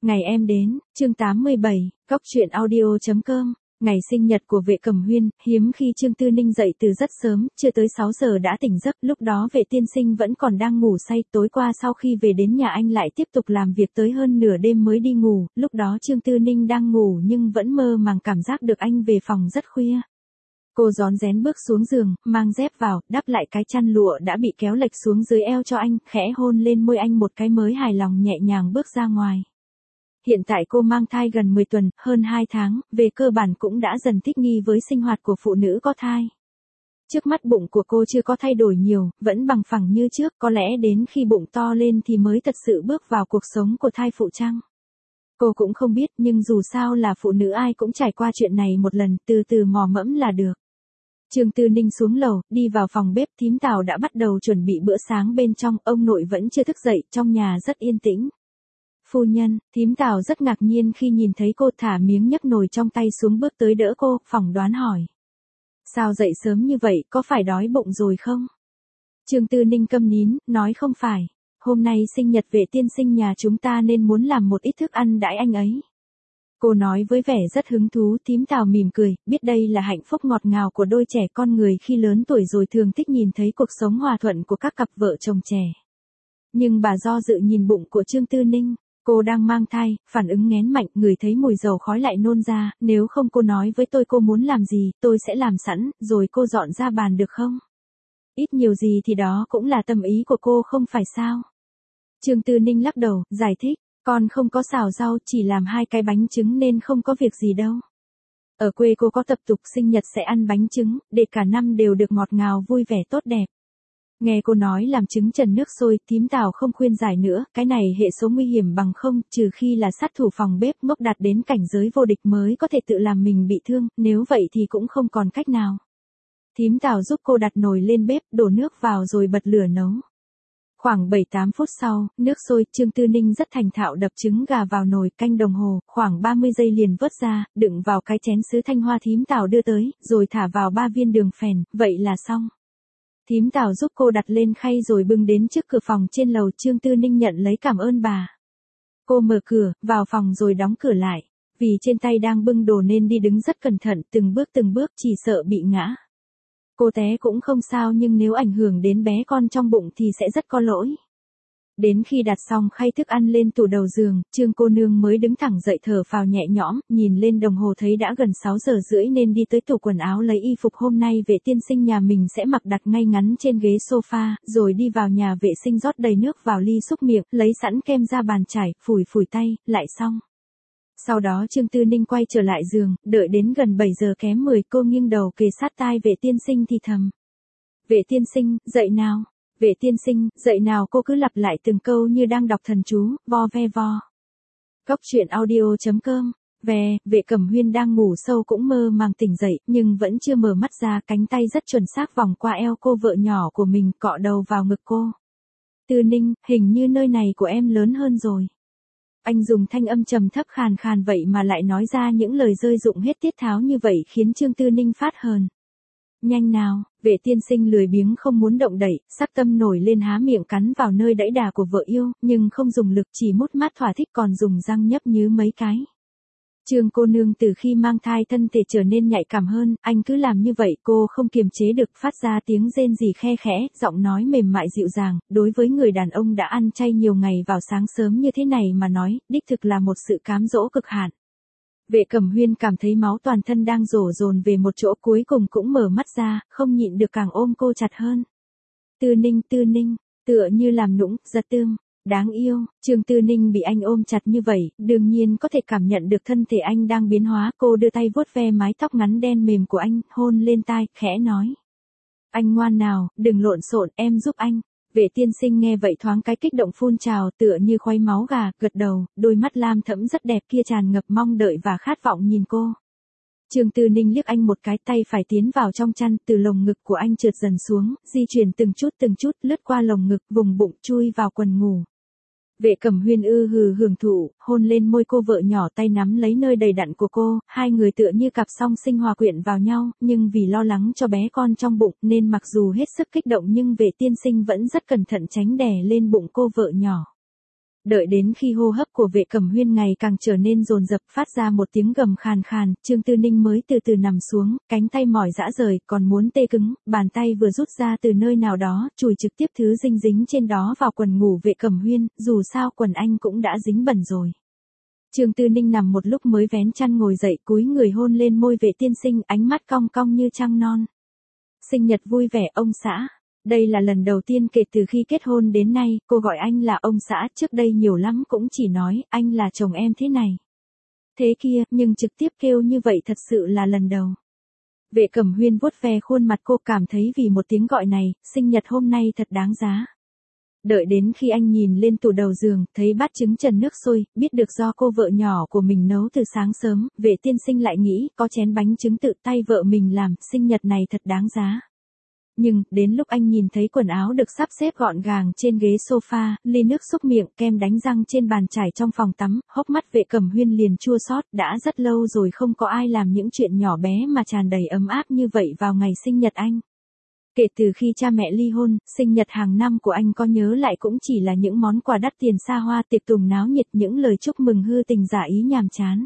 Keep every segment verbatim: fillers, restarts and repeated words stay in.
Ngày em đến, chương tám mươi bảy, Cóc truyện audio chấm com. Ngày sinh nhật của Vệ Cẩm Huyên, hiếm khi Trương Tư Ninh dậy từ rất sớm, chưa tới sáu giờ đã tỉnh giấc, lúc đó Vệ tiên sinh vẫn còn đang ngủ say, tối qua sau khi về đến nhà anh lại tiếp tục làm việc tới hơn nửa đêm mới đi ngủ, lúc đó Trương Tư Ninh đang ngủ nhưng vẫn mơ màng cảm giác được anh về phòng rất khuya. Cô rón rén bước xuống giường, mang dép vào, đắp lại cái chăn lụa đã bị kéo lệch xuống dưới eo cho anh, khẽ hôn lên môi anh một cái mới hài lòng nhẹ nhàng bước ra ngoài. Hiện tại cô mang thai gần mười tuần, hơn hai tháng, về cơ bản cũng đã dần thích nghi với sinh hoạt của phụ nữ có thai. Trước mắt bụng của cô chưa có thay đổi nhiều, vẫn bằng phẳng như trước, có lẽ đến khi bụng to lên thì mới thật sự bước vào cuộc sống của thai phụ chăng? Cô cũng không biết, nhưng dù sao là phụ nữ ai cũng trải qua chuyện này một lần, từ từ mò mẫm là được. Trương Tư Ninh xuống lầu, đi vào phòng bếp, thím Tào đã bắt đầu chuẩn bị bữa sáng bên trong, ông nội vẫn chưa thức dậy, trong nhà rất yên tĩnh. Phu nhân, thím Tào rất ngạc nhiên khi nhìn thấy cô, thả miếng nhấc nồi trong tay xuống bước tới đỡ cô, phỏng đoán hỏi. Sao dậy sớm như vậy, có phải đói bụng rồi không? Trương Tư Ninh câm nín, nói không phải. Hôm nay sinh nhật Vệ tiên sinh nhà chúng ta nên muốn làm một ít thức ăn đãi anh ấy. Cô nói với vẻ rất hứng thú, thím Tào mỉm cười, biết đây là hạnh phúc ngọt ngào của đôi trẻ con người khi lớn tuổi rồi thường thích nhìn thấy cuộc sống hòa thuận của các cặp vợ chồng trẻ. Nhưng bà do dự nhìn bụng của Trương Tư Ninh. Cô đang mang thai, phản ứng nghén mạnh, ngửi thấy mùi dầu khói lại nôn ra, nếu không cô nói với tôi cô muốn làm gì, tôi sẽ làm sẵn, rồi cô dọn ra bàn được không? Ít nhiều gì thì đó cũng là tâm ý của cô không phải sao? Trương Tư Ninh lắc đầu, giải thích, con không có xào rau, chỉ làm hai cái bánh trứng nên không có việc gì đâu. Ở quê cô có tập tục sinh nhật sẽ ăn bánh trứng, để cả năm đều được ngọt ngào vui vẻ tốt đẹp. Nghe cô nói làm trứng trần nước sôi, thím Tào không khuyên giải nữa, cái này hệ số nguy hiểm bằng không, trừ khi là sát thủ phòng bếp ngốc đạt đến cảnh giới vô địch mới có thể tự làm mình bị thương, nếu vậy thì cũng không còn cách nào. Thím Tào giúp cô đặt nồi lên bếp, đổ nước vào rồi bật lửa nấu. Khoảng bảy tám phút sau, nước sôi, Trương Tư Ninh rất thành thạo đập trứng gà vào nồi, canh đồng hồ, khoảng ba mươi giây liền vớt ra, đựng vào cái chén sứ thanh hoa thím Tào đưa tới, rồi thả vào ba viên đường phèn, vậy là xong. Thím Tào giúp cô đặt lên khay rồi bưng đến trước cửa phòng trên lầu, Trương Tư Ninh nhận lấy cảm ơn bà. Cô mở cửa, vào phòng rồi đóng cửa lại. Vì trên tay đang bưng đồ nên đi đứng rất cẩn thận, từng bước từng bước chỉ sợ bị ngã. Cô té cũng không sao nhưng nếu ảnh hưởng đến bé con trong bụng thì sẽ rất có lỗi. Đến khi đặt xong khay thức ăn lên tủ đầu giường, Trương cô nương mới đứng thẳng dậy thở phào nhẹ nhõm, nhìn lên đồng hồ thấy đã gần sáu giờ rưỡi nên đi tới tủ quần áo lấy y phục hôm nay Vệ tiên sinh nhà mình sẽ mặc đặt ngay ngắn trên ghế sofa, rồi đi vào nhà vệ sinh rót đầy nước vào ly xúc miệng, lấy sẵn kem ra bàn chải, phủi phủi tay, lại xong. Sau đó Trương Tư Ninh quay trở lại giường, đợi đến gần bảy giờ kém mười cô nghiêng đầu kề sát tai Vệ tiên sinh thì thầm. Vệ tiên sinh, dậy nào. Vệ tiên sinh, dậy nào, cô cứ lặp lại từng câu như đang đọc thần chú, vo ve vo. Cóc truyện audio chấm com. Về, Vệ Cẩm Huyên đang ngủ sâu cũng mơ màng tỉnh dậy, nhưng vẫn chưa mở mắt ra, cánh tay rất chuẩn xác vòng qua eo cô vợ nhỏ của mình, cọ đầu vào ngực cô. Tư Ninh, hình như nơi này của em lớn hơn rồi. Anh dùng thanh âm trầm thấp khàn khàn vậy mà lại nói ra những lời rơi rụng hết tiết tháo như vậy khiến Trương Tư Ninh phát hờn. Nhanh nào, Vệ tiên sinh lười biếng không muốn động đậy, sắc tâm nổi lên há miệng cắn vào nơi đẫy đà của vợ yêu, nhưng không dùng lực chỉ mút mát thỏa thích còn dùng răng nhấp nhứ mấy cái. Trương cô nương từ khi mang thai thân thể trở nên nhạy cảm hơn, anh cứ làm như vậy cô không kiềm chế được phát ra tiếng rên rỉ khe khẽ, giọng nói mềm mại dịu dàng, đối với người đàn ông đã ăn chay nhiều ngày vào sáng sớm như thế này mà nói, đích thực là một sự cám dỗ cực hạn. Vệ Cẩm Huyên cảm thấy máu toàn thân đang đổ dồn về một chỗ cuối cùng cũng mở mắt ra, không nhịn được càng ôm cô chặt hơn. Tư Ninh, Tư Ninh, tựa như làm nũng, giật tương, đáng yêu, Trương Tư Ninh bị anh ôm chặt như vậy, đương nhiên có thể cảm nhận được thân thể anh đang biến hóa, cô đưa tay vuốt ve mái tóc ngắn đen mềm của anh, hôn lên tai, khẽ nói. Anh ngoan nào, đừng lộn xộn, em giúp anh. Vệ tiên sinh nghe vậy thoáng cái kích động phun trào tựa như khoái máu gà, gật đầu, đôi mắt lam thẫm rất đẹp kia tràn ngập mong đợi và khát vọng nhìn cô. Trương Tư Ninh liếc anh một cái, tay phải tiến vào trong chăn, từ lồng ngực của anh trượt dần xuống, di chuyển từng chút từng chút, lướt qua lồng ngực, vùng bụng chui vào quần ngủ. Vệ Cẩm Huyên ư hừ hưởng thụ, hôn lên môi cô vợ nhỏ, tay nắm lấy nơi đầy đặn của cô, hai người tựa như cặp song sinh hòa quyện vào nhau, nhưng vì lo lắng cho bé con trong bụng nên mặc dù hết sức kích động nhưng Vệ tiên sinh vẫn rất cẩn thận tránh đè lên bụng cô vợ nhỏ. Đợi đến khi hô hấp của Vệ Cẩm Huyên ngày càng trở nên dồn dập, phát ra một tiếng gầm khàn khàn, Trương Tư Ninh mới từ từ nằm xuống, cánh tay mỏi rã rời, còn muốn tê cứng, bàn tay vừa rút ra từ nơi nào đó, chùi trực tiếp thứ dinh dính trên đó vào quần ngủ Vệ Cẩm Huyên, dù sao quần anh cũng đã dính bẩn rồi. Trương Tư Ninh nằm một lúc mới vén chăn ngồi dậy, cúi người hôn lên môi Vệ tiên sinh, ánh mắt cong cong như trăng non. Sinh nhật vui vẻ ông xã. Đây là lần đầu tiên kể từ khi kết hôn đến nay, cô gọi anh là ông xã, trước đây nhiều lắm cũng chỉ nói, anh là chồng em thế này. Thế kia, nhưng trực tiếp kêu như vậy thật sự là lần đầu. Vệ Cẩm Huyên vuốt ve khuôn mặt cô, cảm thấy vì một tiếng gọi này, sinh nhật hôm nay thật đáng giá. Đợi đến khi anh nhìn lên tủ đầu giường, thấy bát trứng trần nước sôi, biết được do cô vợ nhỏ của mình nấu từ sáng sớm, Vệ tiên sinh lại nghĩ, có chén bánh trứng tự tay vợ mình làm, sinh nhật này thật đáng giá. Nhưng, đến lúc anh nhìn thấy quần áo được sắp xếp gọn gàng trên ghế sofa, ly nước xúc miệng, kem đánh răng trên bàn trải trong phòng tắm, hốc mắt Vệ Cẩm Huyên liền chua xót, đã rất lâu rồi không có ai làm những chuyện nhỏ bé mà tràn đầy ấm áp như vậy vào ngày sinh nhật anh. Kể từ khi cha mẹ ly hôn, sinh nhật hàng năm của anh có nhớ lại cũng chỉ là những món quà đắt tiền xa hoa, tiệc tùng náo nhiệt, những lời chúc mừng hư tình giả ý nhàm chán.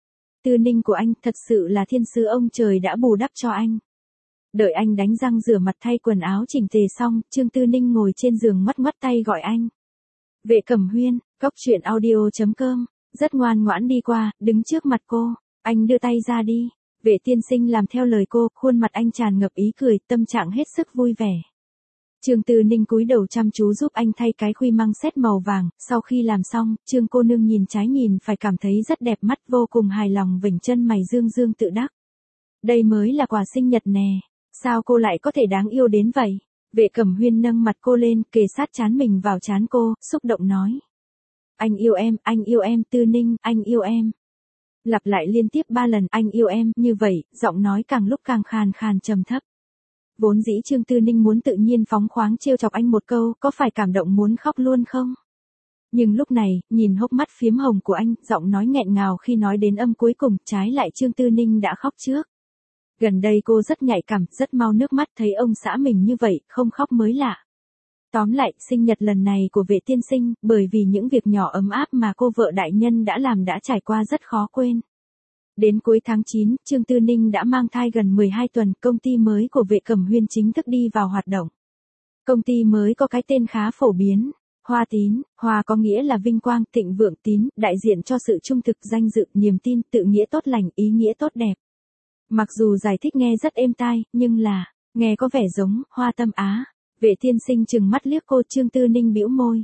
Tư Ninh của anh thật sự là thiên sứ ông trời đã bù đắp cho anh. Đợi anh đánh răng rửa mặt thay quần áo chỉnh tề xong, Trương Tư Ninh ngồi trên giường ngoắt ngoắt tay gọi anh. Vệ Cẩm Huyên, cóc truyện audio chấm com, rất ngoan ngoãn đi qua, đứng trước mặt cô, anh đưa tay ra đi. Vệ tiên sinh làm theo lời cô, khuôn mặt anh tràn ngập ý cười, tâm trạng hết sức vui vẻ. Trương Tư Ninh cúi đầu chăm chú giúp anh thay cái khuy măng set màu vàng, sau khi làm xong, Trương cô nương nhìn trái nhìn phải cảm thấy rất đẹp mắt, vô cùng hài lòng, vểnh chân mày dương dương tự đắc. Đây mới là quà sinh nhật nè, sao cô lại có thể đáng yêu đến vậy? Vệ Cẩm Huyên nâng mặt cô lên, kề sát trán mình vào trán cô, xúc động nói. Anh yêu em, anh yêu em, Tư Ninh, anh yêu em. Lặp lại liên tiếp ba lần, anh yêu em, như vậy, giọng nói càng lúc càng khàn khàn trầm thấp. Vốn dĩ Trương Tư Ninh muốn tự nhiên phóng khoáng trêu chọc anh một câu, có phải cảm động muốn khóc luôn không? Nhưng lúc này, nhìn hốc mắt phiếm hồng của anh, giọng nói nghẹn ngào khi nói đến âm cuối cùng, trái lại Trương Tư Ninh đã khóc trước. Gần đây cô rất nhạy cảm, rất mau nước mắt, thấy ông xã mình như vậy, không khóc mới lạ. Tóm lại, sinh nhật lần này của Vệ tiên sinh, bởi vì những việc nhỏ ấm áp mà cô vợ đại nhân đã làm đã trải qua rất khó quên. Đến cuối tháng chín, Trương Tư Ninh đã mang thai gần mười hai tuần, công ty mới của Vệ Cẩm Huyên chính thức đi vào hoạt động. Công ty mới có cái tên khá phổ biến, Hoa Tín, Hoa có nghĩa là vinh quang, thịnh vượng, tín, đại diện cho sự trung thực, danh dự, niềm tin, tự nghĩa tốt lành, ý nghĩa tốt đẹp. Mặc dù giải thích nghe rất êm tai, nhưng là, nghe có vẻ giống, Hoa Tâm Á. Vệ tiên sinh trừng mắt liếc cô, Trương Tư Ninh bĩu môi.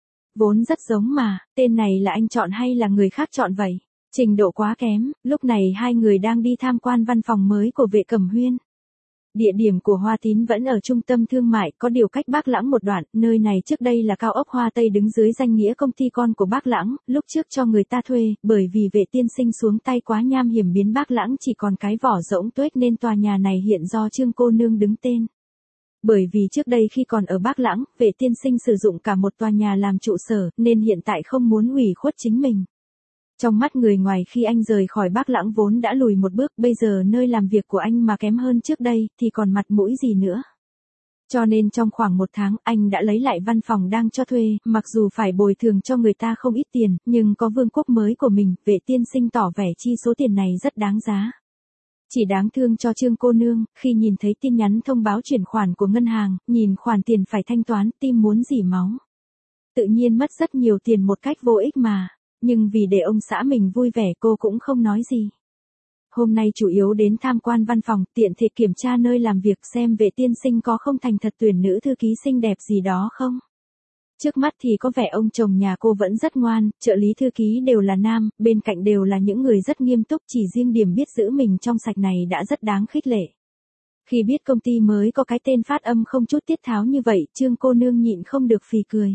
Vốn rất giống mà, tên này là anh chọn hay là người khác chọn vậy? Trình độ quá kém, lúc này hai người đang đi tham quan văn phòng mới của Vệ Cẩm Huyên. Địa điểm của Hoa Tín vẫn ở trung tâm thương mại, có điều cách Bác Lãng một đoạn, nơi này trước đây là cao ốc Hoa Tây đứng dưới danh nghĩa công ty con của Bác Lãng, lúc trước cho người ta thuê, bởi vì Vệ tiên sinh xuống tay quá nham hiểm biến Bác Lãng chỉ còn cái vỏ rỗng tuếch nên tòa nhà này hiện do Trương cô nương đứng tên. Bởi vì trước đây khi còn ở Bác Lãng, Vệ tiên sinh sử dụng cả một tòa nhà làm trụ sở, nên hiện tại không muốn hủy khuất chính mình. Trong mắt người ngoài khi anh rời khỏi Bác Lãng vốn đã lùi một bước, bây giờ nơi làm việc của anh mà kém hơn trước đây, thì còn mặt mũi gì nữa. Cho nên trong khoảng một tháng, anh đã lấy lại văn phòng đang cho thuê, mặc dù phải bồi thường cho người ta không ít tiền, nhưng có vương quốc mới của mình, Vệ tiên sinh tỏ vẻ chi số tiền này rất đáng giá. Chỉ đáng thương cho Trương cô nương, khi nhìn thấy tin nhắn thông báo chuyển khoản của ngân hàng, nhìn khoản tiền phải thanh toán, tim muốn rỉ máu. Tự nhiên mất rất nhiều tiền một cách vô ích mà, nhưng vì để ông xã mình vui vẻ cô cũng không nói gì. Hôm nay chủ yếu đến tham quan văn phòng, tiện thể kiểm tra nơi làm việc xem Vệ tiên sinh có không thành thật tuyển nữ thư ký xinh đẹp gì đó không. Trước mắt thì có vẻ ông chồng nhà cô vẫn rất ngoan, trợ lý thư ký đều là nam, bên cạnh đều là những người rất nghiêm túc, chỉ riêng điểm biết giữ mình trong sạch này đã rất đáng khích lệ. Khi biết công ty mới có cái tên phát âm không chút tiết tháo như vậy, Trương cô nương nhịn không được phì cười.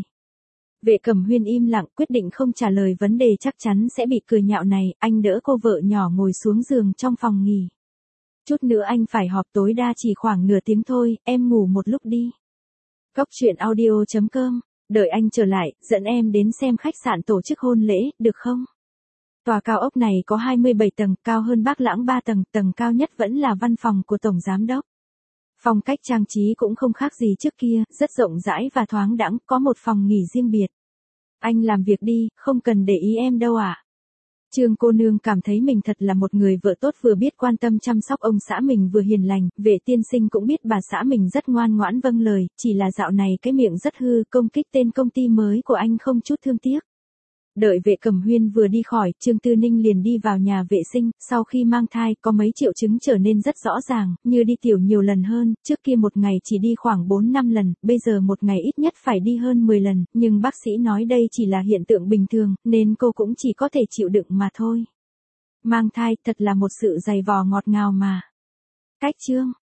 Vệ Cẩm Huyên im lặng, quyết định không trả lời vấn đề chắc chắn sẽ bị cười nhạo này, anh đỡ cô vợ nhỏ ngồi xuống giường trong phòng nghỉ. Chút nữa anh phải họp tối đa chỉ khoảng nửa tiếng thôi, em ngủ một lúc đi. Cóc truyện audio chấm com, đợi anh trở lại, dẫn em đến xem khách sạn tổ chức hôn lễ, được không? Tòa cao ốc này có hai mươi bảy tầng, cao hơn Bác Lãng ba tầng, tầng cao nhất vẫn là văn phòng của Tổng Giám Đốc. Phong cách trang trí cũng không khác gì trước kia, rất rộng rãi và thoáng đãng, có một phòng nghỉ riêng biệt. Anh làm việc đi, không cần để ý em đâu ạ. Trương cô nương cảm thấy mình thật là một người vợ tốt, vừa biết quan tâm chăm sóc ông xã mình vừa hiền lành, Vệ tiên sinh cũng biết bà xã mình rất ngoan ngoãn vâng lời, chỉ là dạo này cái miệng rất hư, công kích tên công ty mới của anh không chút thương tiếc. Đợi Vệ Cẩm Huyên vừa đi khỏi, Trương Tư Ninh liền đi vào nhà vệ sinh, sau khi mang thai, có mấy triệu chứng trở nên rất rõ ràng, như đi tiểu nhiều lần hơn, trước kia một ngày chỉ đi khoảng bốn năm lần, bây giờ một ngày ít nhất phải đi hơn mười lần, nhưng bác sĩ nói đây chỉ là hiện tượng bình thường, nên cô cũng chỉ có thể chịu đựng mà thôi. Mang thai, thật là một sự dày vò ngọt ngào mà. Cách chương